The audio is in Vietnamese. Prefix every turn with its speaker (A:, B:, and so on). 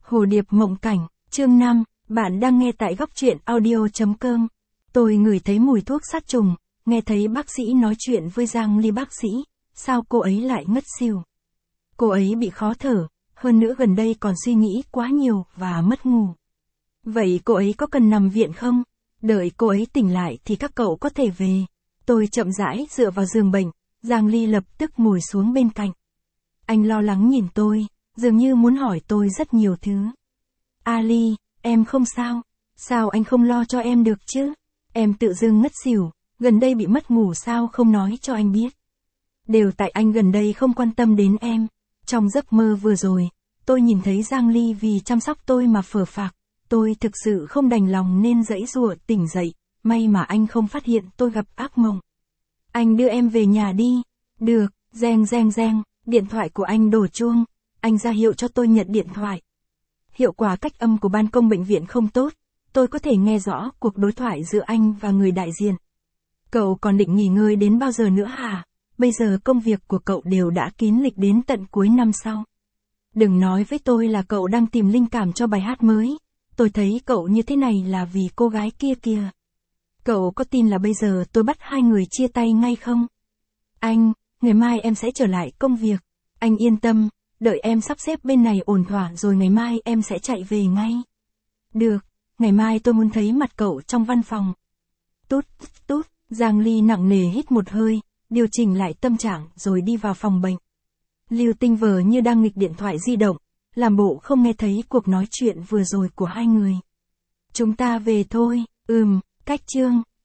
A: Hồ điệp mộng cảnh, chương 5, bạn đang nghe tại góc truyện audio.com. Tôi ngửi thấy mùi thuốc sát trùng, nghe thấy bác sĩ nói chuyện với Giang Ly. Bác sĩ, sao cô ấy lại ngất xỉu? Cô ấy bị khó thở, hơn nữa gần đây còn suy nghĩ quá nhiều và mất ngủ. Vậy cô ấy có cần nằm viện không? Đợi cô ấy tỉnh lại thì các cậu có thể về. Tôi chậm rãi dựa vào giường bệnh, Giang Ly lập tức ngồi xuống bên cạnh. Anh lo lắng nhìn tôi, dường như muốn hỏi tôi rất nhiều thứ. Ali, em không sao? Sao anh không lo cho em được chứ? Em tự dưng ngất xỉu, gần đây bị mất ngủ sao không nói cho anh biết? Đều tại anh gần đây không quan tâm đến em. Trong giấc mơ vừa rồi, tôi nhìn thấy Giang Ly vì chăm sóc tôi mà phờ phạc. Tôi thực sự không đành lòng nên giãy giụa tỉnh dậy, may mà anh không phát hiện tôi gặp ác mộng. Anh đưa em về nhà đi. Được, reng reng reng, điện thoại của anh đổ chuông. Anh ra hiệu cho tôi nhận điện thoại. Hiệu quả cách âm của ban công bệnh viện không tốt, tôi có thể nghe rõ cuộc đối thoại giữa anh và người đại diện. Cậu còn định nghỉ ngơi đến bao giờ nữa hả? Bây giờ công việc của cậu đều đã kín lịch đến tận cuối năm sau. Đừng nói với tôi là cậu đang tìm linh cảm cho bài hát mới. Tôi thấy cậu như thế này là vì cô gái kia kìa. Cậu có tin là bây giờ tôi bắt hai người chia tay ngay không? Anh, ngày mai em sẽ trở lại công việc. Anh yên tâm, đợi em sắp xếp bên này ổn thỏa rồi ngày mai em sẽ chạy về ngay. Được, ngày mai tôi muốn thấy mặt cậu trong văn phòng. Tút, tút, Giang Ly nặng nề hít một hơi, điều chỉnh lại tâm trạng rồi đi vào phòng bệnh. Lưu Tinh vờ như đang nghịch điện thoại di động, làm bộ không nghe thấy cuộc nói chuyện vừa rồi của hai người. Chúng ta về thôi, cách chương.